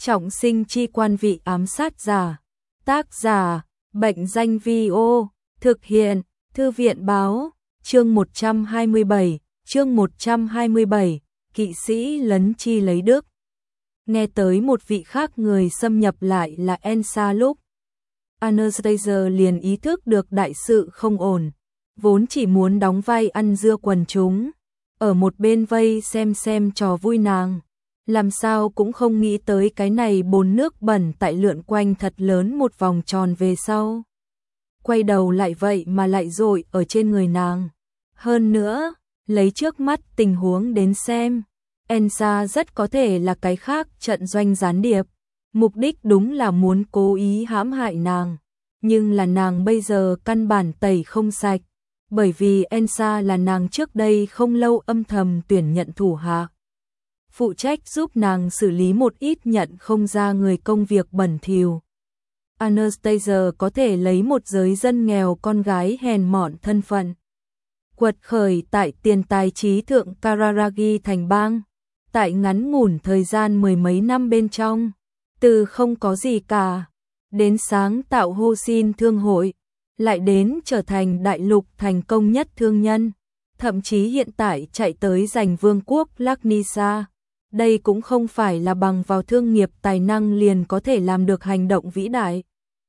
Trọng sinh chi quan vị ám sát giả. Tác giả, Bệnh danh Vi-ô, thực hiện, Thư viện báo, chương 127, kỵ sĩ lấn chi lấy đức. Nghe tới một vị khác người xâm nhập lại là Elsa lúc Anastasia liền ý thức được đại sự không ổn, vốn chỉ muốn đóng vai ăn dưa quần chúng, ở một bên vây xem trò vui nàng. Làm sao cũng không nghĩ tới cái này bồn nước bẩn tại lượn quanh thật lớn một vòng tròn về sau. Quay đầu lại vậy mà lại dội ở trên người nàng. Hơn nữa, lấy trước mắt tình huống đến xem, Elsa rất có thể là cái khác trận doanh gián điệp. Mục đích đúng là muốn cố ý hãm hại nàng. Nhưng là nàng bây giờ căn bản tẩy không sạch. Bởi vì Elsa là nàng trước đây không lâu âm thầm tuyển nhận thủ hạ. Phụ trách giúp nàng xử lý một ít nhận không ra người công việc bẩn thỉu. Anastasia có thể lấy một giới dân nghèo con gái hèn mọn thân phận. Quật khởi tại tiền tài trí thượng Kararagi thành bang. Tại ngắn ngủn thời gian mười mấy năm bên trong, từ không có gì cả, đến sáng tạo Hosin thương hội, lại đến trở thành đại lục thành công nhất thương nhân, thậm chí hiện tại chạy tới giành vương quốc Laknisa. Đây cũng không phải là bằng vào thương nghiệp tài năng liền có thể làm được hành động vĩ đại.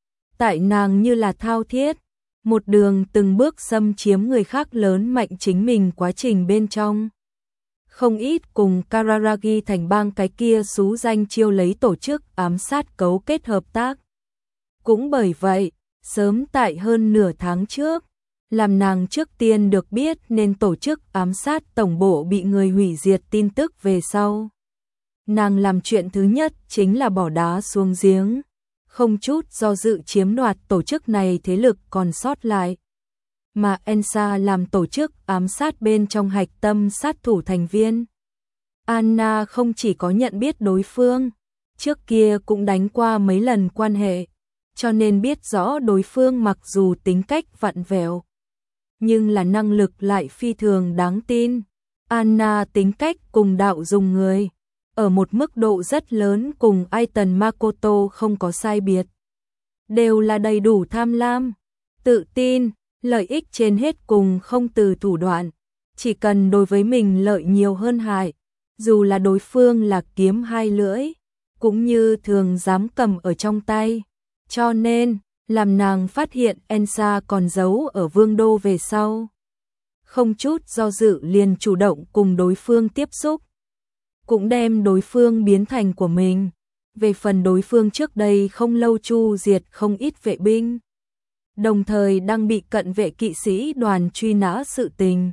Tại nàng như là thao thiết, một đường từng bước xâm chiếm người khác lớn mạnh chính mình quá trình bên trong. Không ít cùng Kararagi thành bang cái kia xú danh chiêu lấy tổ chức ám sát cấu kết hợp tác. Cũng bởi vậy, sớm tại hơn nửa tháng trước, làm nàng trước tiên được biết nên tổ chức ám sát tổng bộ bị người hủy diệt tin tức về sau. Nàng làm chuyện thứ nhất chính là bỏ đá xuống giếng, không chút do dự chiếm đoạt tổ chức này thế lực còn sót lại. Mà Elsa làm tổ chức ám sát bên trong hạch tâm sát thủ thành viên. Anna không chỉ có nhận biết đối phương, trước kia cũng đánh qua mấy lần quan hệ, cho nên biết rõ đối phương mặc dù tính cách vặn vẹo, nhưng là năng lực lại phi thường đáng tin. Anna tính cách cùng đạo dùng người, ở một mức độ rất lớn cùng Aiton Makoto không có sai biệt. Đều là đầy đủ tham lam, tự tin, lợi ích trên hết cùng không từ thủ đoạn, chỉ cần đối với mình lợi nhiều hơn hại, dù là đối phương là kiếm hai lưỡi, cũng như thường dám cầm ở trong tay. Cho nên, làm nàng phát hiện Elsa còn giấu ở vương đô về sau. Không chút do dự liền chủ động cùng đối phương tiếp xúc, cũng đem đối phương biến thành của mình. Về phần đối phương trước đây không lâu chu diệt không ít vệ binh, đồng thời đang bị cận vệ kỵ sĩ đoàn truy nã sự tình,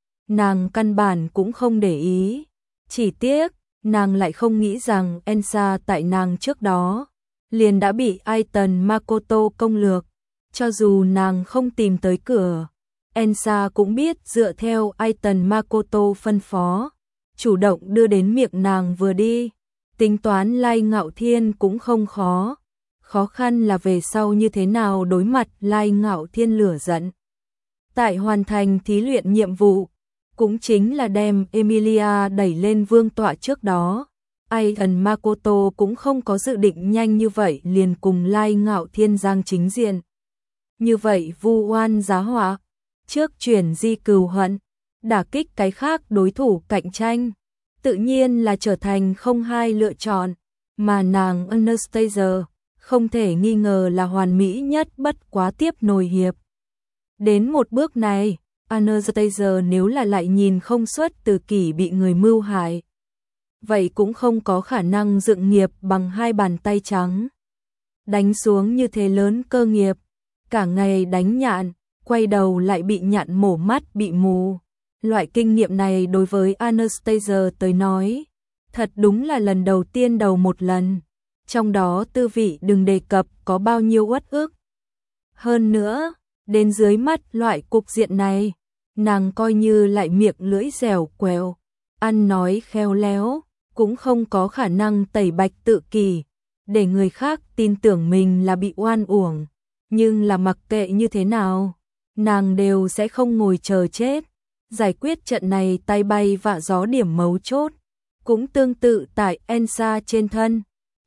nàng căn bản cũng không để ý. Chỉ tiếc, nàng lại không nghĩ rằng Elsa tại nàng trước đó liền đã bị Aiton Makoto công lược. Cho dù nàng không tìm tới cửa, Elsa cũng biết dựa theo Aiton Makoto phân phó, chủ động đưa đến miệng nàng vừa đi. Tính toán Lai Ngạo Thiên cũng không khó. Khó khăn là về sau như thế nào đối mặt Lai Ngạo Thiên lửa giận. Tại hoàn thành thí luyện nhiệm vụ, cũng chính là đem Emilia đẩy lên vương tọa trước đó, Aiton Makoto cũng không có dự định nhanh như vậy liền cùng Lai Ngạo Thiên giang chính diện. Như vậy vu oan giá họa, trước chuyển di cừu hận, đả kích cái khác đối thủ cạnh tranh, tự nhiên là trở thành không hai lựa chọn, mà nàng Anastasia không thể nghi ngờ là hoàn mỹ nhất bất quá tiếp nồi hiệp. Đến một bước này, Anastasia nếu là lại nhìn không xuất từ kỷ bị người mưu hại, vậy cũng không có khả năng dựng nghiệp bằng hai bàn tay trắng. Đánh xuống như thế lớn cơ nghiệp, cả ngày đánh nhạn, quay đầu lại bị nhạn mổ mắt bị mù. Loại kinh nghiệm này đối với Anastasia tới nói, thật đúng là lần đầu tiên đầu một lần. Trong đó tư vị đừng đề cập có bao nhiêu uất ức. Hơn nữa, đến dưới mắt loại cục diện này, nàng coi như lại miệng lưỡi dẻo quẹo, ăn nói khéo léo, cũng không có khả năng tẩy bạch tự kỷ, để người khác tin tưởng mình là bị oan uổng. Nhưng là mặc kệ như thế nào, nàng đều sẽ không ngồi chờ chết. Giải quyết trận này tay bay vạ gió điểm mấu chốt, cũng tương tự tại Elsa trên thân.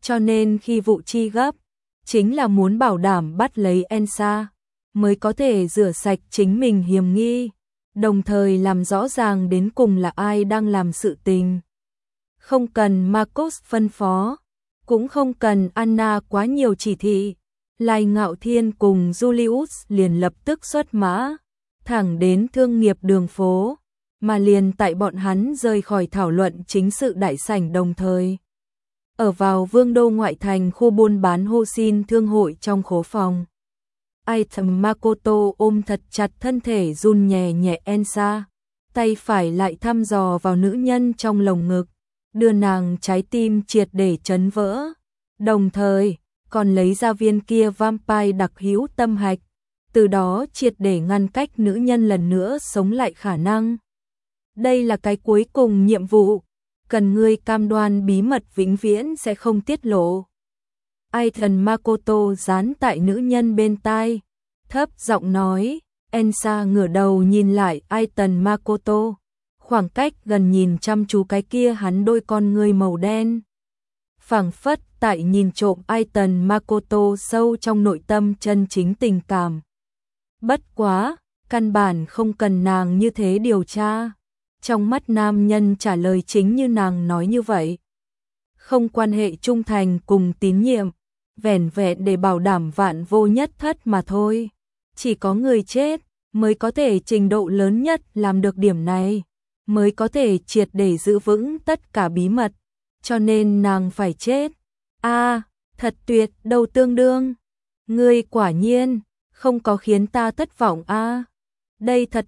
cho nên khi vụ chi gấp, chính là muốn bảo đảm bắt lấy Ensa, mới có thể rửa sạch chính mình hiểm nghi, đồng thời làm rõ ràng đến cùng là ai đang làm sự tình. Không cần Marcus phân phó, cũng không cần Anna quá nhiều chỉ thị, Lai Ngạo Thiên cùng Julius liền lập tức xuất mã, thẳng đến thương nghiệp đường phố, mà liền tại bọn hắn rời khỏi thảo luận chính sự đại sảnh đồng thời. Ở vào Vương đô ngoại thành khu buôn bán Hosin thương hội trong khố phòng. Item Makoto ôm thật chặt thân thể run nhẹ nhẹ Ensa, tay phải lại thăm dò vào nữ nhân trong lồng ngực, đưa nàng trái tim triệt để chấn vỡ, đồng thời còn lấy ra viên kia vampire đặc hữu tâm hạch, từ đó triệt để ngăn cách nữ nhân lần nữa sống lại khả năng. Đây là cái cuối cùng nhiệm vụ, cần ngươi cam đoan bí mật vĩnh viễn sẽ không tiết lộ. Aiton Makoto dán tại nữ nhân bên tai, thấp giọng nói. Ensa ngửa đầu nhìn lại Aiton Makoto, khoảng cách gần nhìn chăm chú cái kia hắn đôi con ngươi màu đen. Phảng phất tại nhìn trộm Aiton Makoto sâu trong nội tâm chân chính tình cảm. Bất quá, căn bản không cần nàng như thế điều tra. Trong mắt nam nhân trả lời chính như nàng nói như vậy. Không quan hệ trung thành cùng tín nhiệm, vẻn vẹn để bảo đảm vạn vô nhất thất mà thôi. Chỉ có người chết mới có thể trình độ lớn nhất làm được điểm này, mới có thể triệt để giữ vững tất cả bí mật, cho nên nàng phải chết. Thật tuyệt, đầu tương đương. Ngươi quả nhiên không có khiến ta thất vọng Đây thật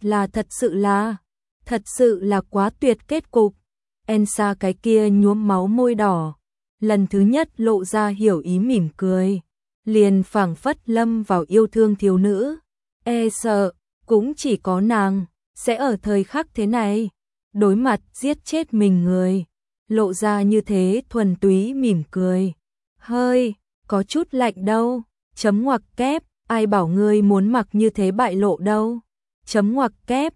sự là quá tuyệt kết cục. Ensa cái kia nhuốm máu môi đỏ, lần thứ nhất lộ ra hiểu ý mỉm cười, liền phảng phất lâm vào yêu thương thiếu nữ. Sợ, cũng chỉ có nàng sẽ ở thời khắc thế này, đối mặt giết chết mình người, lộ ra như thế thuần túy mỉm cười. Hơi, có chút lạnh đâu, chấm ngoặc kép, ai bảo ngươi muốn mặc như thế bại lộ đâu. Chấm ngoặc kép,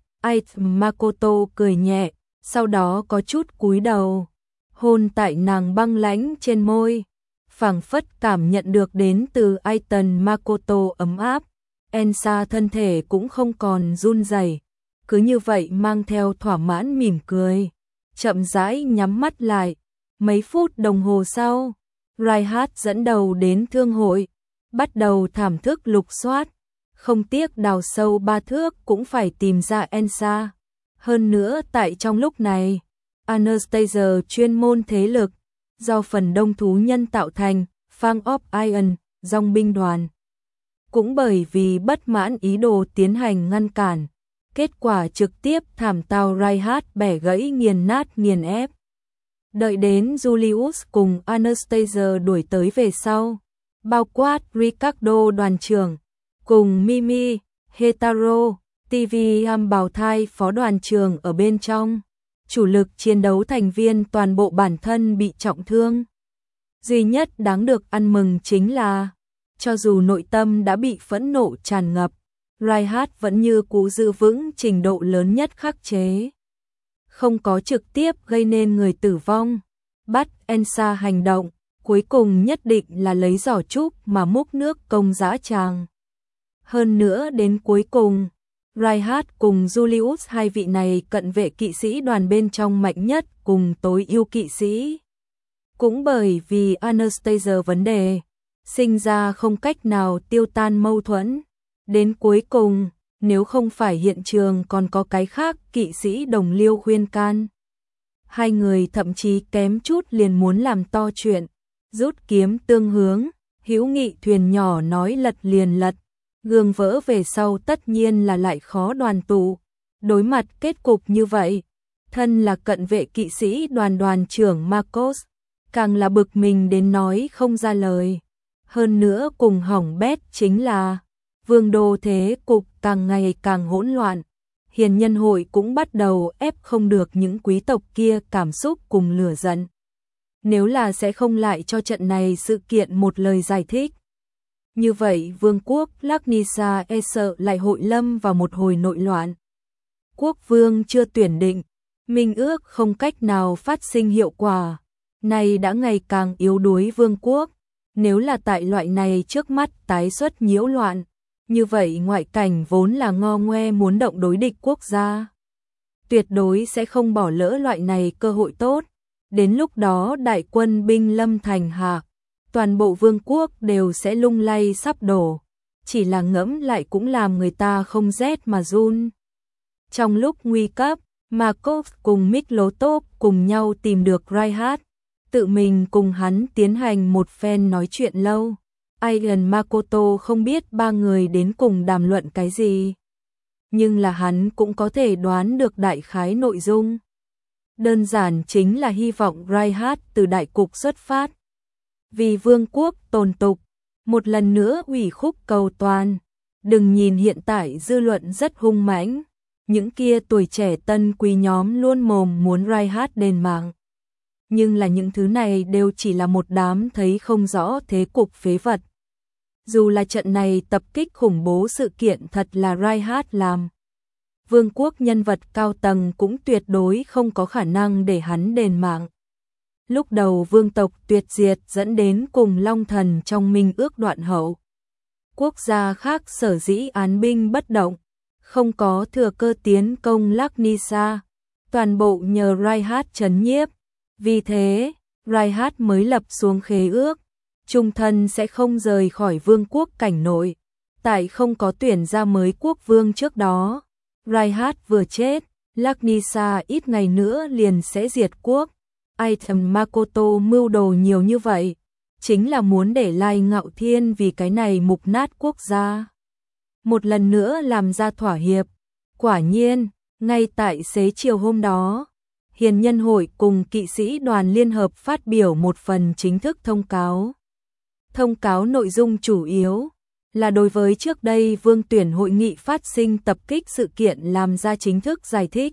Makoto cười nhẹ, sau đó có chút cúi đầu, hôn tại nàng băng lãnh trên môi, phảng phất cảm nhận được đến từ Aiton Makoto ấm áp. Ensa thân thể cũng không còn run rẩy, cứ như vậy mang theo thỏa mãn mỉm cười, chậm rãi nhắm mắt lại. Mấy phút đồng hồ sau, Reinhardt dẫn đầu đến thương hội, bắt đầu thảm thức lục soát, không tiếc đào sâu 3 thước cũng phải tìm ra Ensa. Hơn nữa tại trong lúc này, Anastasia chuyên môn thế lực, do phần đông thú nhân tạo thành, Fang of Iron, dòng binh đoàn. Cũng bởi vì bất mãn ý đồ tiến hành ngăn cản, kết quả trực tiếp thảm tao Reinhardt bẻ gãy nghiền nát nghiền ép. Đợi đến Julius cùng Anastasia đuổi tới về sau, bao quát Ricardo đoàn trưởng, cùng Mimi, Hetaro, TV bào thai phó đoàn trưởng ở bên trong, chủ lực chiến đấu thành viên toàn bộ bản thân bị trọng thương. Duy nhất đáng được ăn mừng chính là, cho dù nội tâm đã bị phẫn nộ tràn ngập, Reinhardt vẫn như cũ giữ vững trình độ lớn nhất khắc chế. Không có trực tiếp gây nên người tử vong. Bắt Ensa hành động, cuối cùng nhất định là lấy giỏ trúc mà múc nước công dã tràng. Hơn nữa đến cuối cùng, Reinhardt cùng Julius hai vị này cận vệ kỵ sĩ đoàn bên trong mạnh nhất cùng tối ưu kỵ sĩ. Cũng bởi vì Anastasia vấn đề, sinh ra không cách nào tiêu tan mâu thuẫn. Đến cuối cùng, nếu không phải hiện trường còn có cái khác kỵ sĩ đồng liêu khuyên can, hai người thậm chí kém chút liền muốn làm to chuyện, rút kiếm tương hướng, hữu nghị thuyền nhỏ nói lật liền lật, gương vỡ về sau tất nhiên là lại khó đoàn tụ. Đối mặt kết cục như vậy, thân là cận vệ kỵ sĩ đoàn trưởng Marcos, càng là bực mình đến nói không ra lời. Hơn nữa cùng hỏng bét chính là, vương đô thế cục càng ngày càng hỗn loạn. Hiền nhân hội cũng bắt đầu ép không được những quý tộc kia cảm xúc cùng lửa giận. Nếu là sẽ không lại cho trận này sự kiện một lời giải thích. Như vậy vương quốc Laknisa e sợ lại hội lâm vào một hồi nội loạn. Quốc vương chưa tuyển định, minh ước không cách nào phát sinh hiệu quả. này đã ngày càng yếu đuối vương quốc. Nếu là tại loại này trước mắt tái xuất nhiễu loạn, như vậy ngoại cảnh vốn là ngo ngoe muốn động đối địch quốc gia. Tuyệt đối sẽ không bỏ lỡ loại này cơ hội tốt. Đến lúc đó đại quân binh lâm thành hạ, toàn bộ vương quốc đều sẽ lung lay sắp đổ. Chỉ là ngẫm lại cũng làm người ta không rét mà run. Trong lúc nguy cấp, Markov cùng Miklotov cùng nhau tìm được Reinhardt, tự mình cùng hắn tiến hành một phen nói chuyện lâu. Ian Makoto không biết ba người đến cùng đàm luận cái gì, nhưng là hắn cũng có thể đoán được đại khái nội dung. Đơn giản chính là hy vọng Reinhardt từ đại cục xuất phát, vì vương quốc tồn tục, một lần nữa ủy khúc cầu toàn. Đừng nhìn hiện tại dư luận rất hung mãnh, những kia tuổi trẻ tân quý nhóm luôn mồm muốn Reinhardt đền mạng. Nhưng là những thứ này đều chỉ là một đám thấy không rõ thế cục phế vật. Dù là trận này tập kích khủng bố sự kiện thật là Reinhardt làm, vương quốc nhân vật cao tầng cũng tuyệt đối không có khả năng để hắn đền mạng. Lúc đầu vương tộc tuyệt diệt dẫn đến cùng Long Thần trong minh ước đoạn hậu. Quốc gia khác sở dĩ án binh bất động, không có thừa cơ tiến công Laknisa, toàn bộ nhờ Reinhardt trấn nhiếp. Vì thế, Reinhardt mới lập xuống khế ước, trung thân sẽ không rời khỏi vương quốc cảnh nội. Tại không có tuyển ra mới quốc vương trước đó, Reinhardt vừa chết, Laknisa ít ngày nữa liền sẽ diệt quốc. Item Makoto mưu đồ nhiều như vậy, chính là muốn để Lai Ngạo Thiên vì cái này mục nát quốc gia một lần nữa làm ra thỏa hiệp. Quả nhiên, ngay tại xế chiều hôm đó, Hiền Nhân Hội cùng kỵ sĩ đoàn liên hợp phát biểu một phần chính thức thông cáo. Thông cáo nội dung chủ yếu là đối với trước đây vương tuyển hội nghị phát sinh tập kích sự kiện làm ra chính thức giải thích.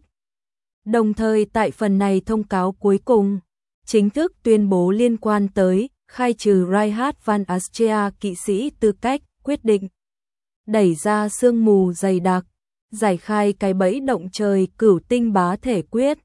Đồng thời tại phần này thông cáo cuối cùng, chính thức tuyên bố liên quan tới khai trừ Reinhardt van Austria kỵ sĩ tư cách, quyết định đẩy ra sương mù dày đặc, giải khai cái bẫy động trời cửu tinh bá thể quyết.